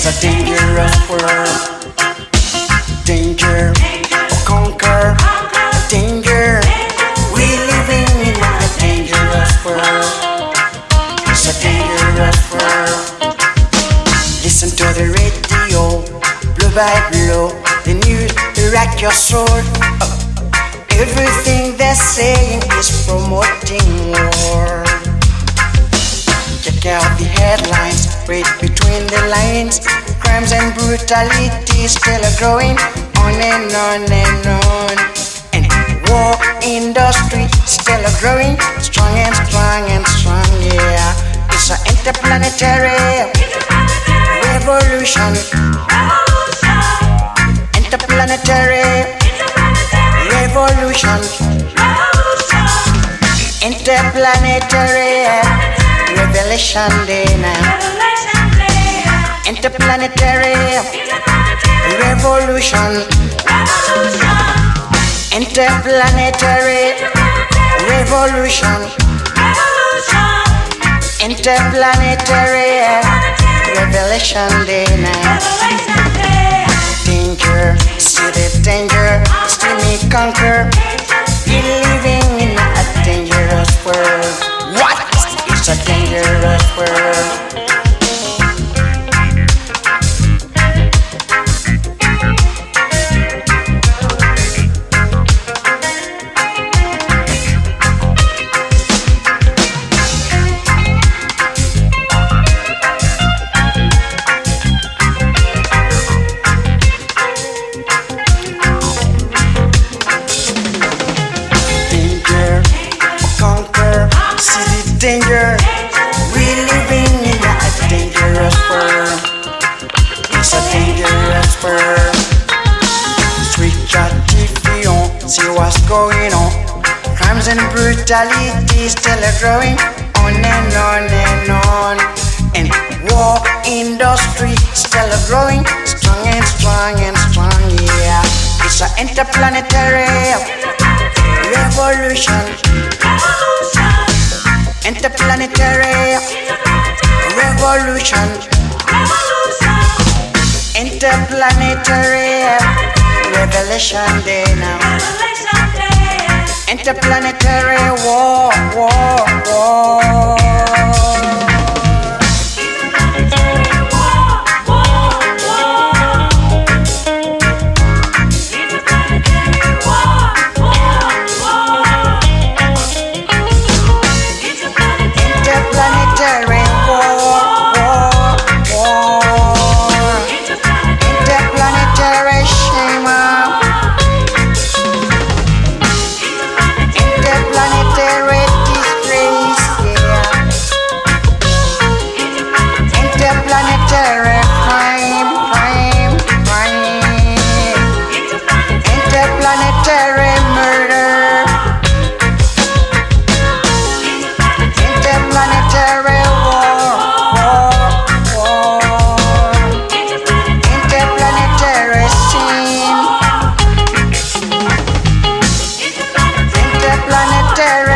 It's a dangerous world. Danger, conquer, danger. We living in a dangerous world. It's a dangerous world. Listen to the radio, blow by blow. The news will rack your soul. Everything they're saying is promoting war. Check out the headlines, read between the lines. Crimes and brutality still are growing on and on and on. And war industry still are growing strong and strong and strong, yeah. It's an interplanetary revolution. Interplanetary revolution. Interplanetary revelation day now. Interplanetary revolution. Interplanetary revolution. Interplanetary revelation day now. Danger, see the danger, still me conquer. Be living in a dangerous world. What? It's a dangerous world. Danger, we living in a dangerous world. It's a dangerous world. Switch your TV on, see what's going on. Crimes and brutality still are growing on and on and on. And war industry still are growing strong and strong and strong, yeah. It's an interplanetary revolution. Interplanetary revolution. Interplanetary revelation day now. Interplanetary war, war, war. Interplanetary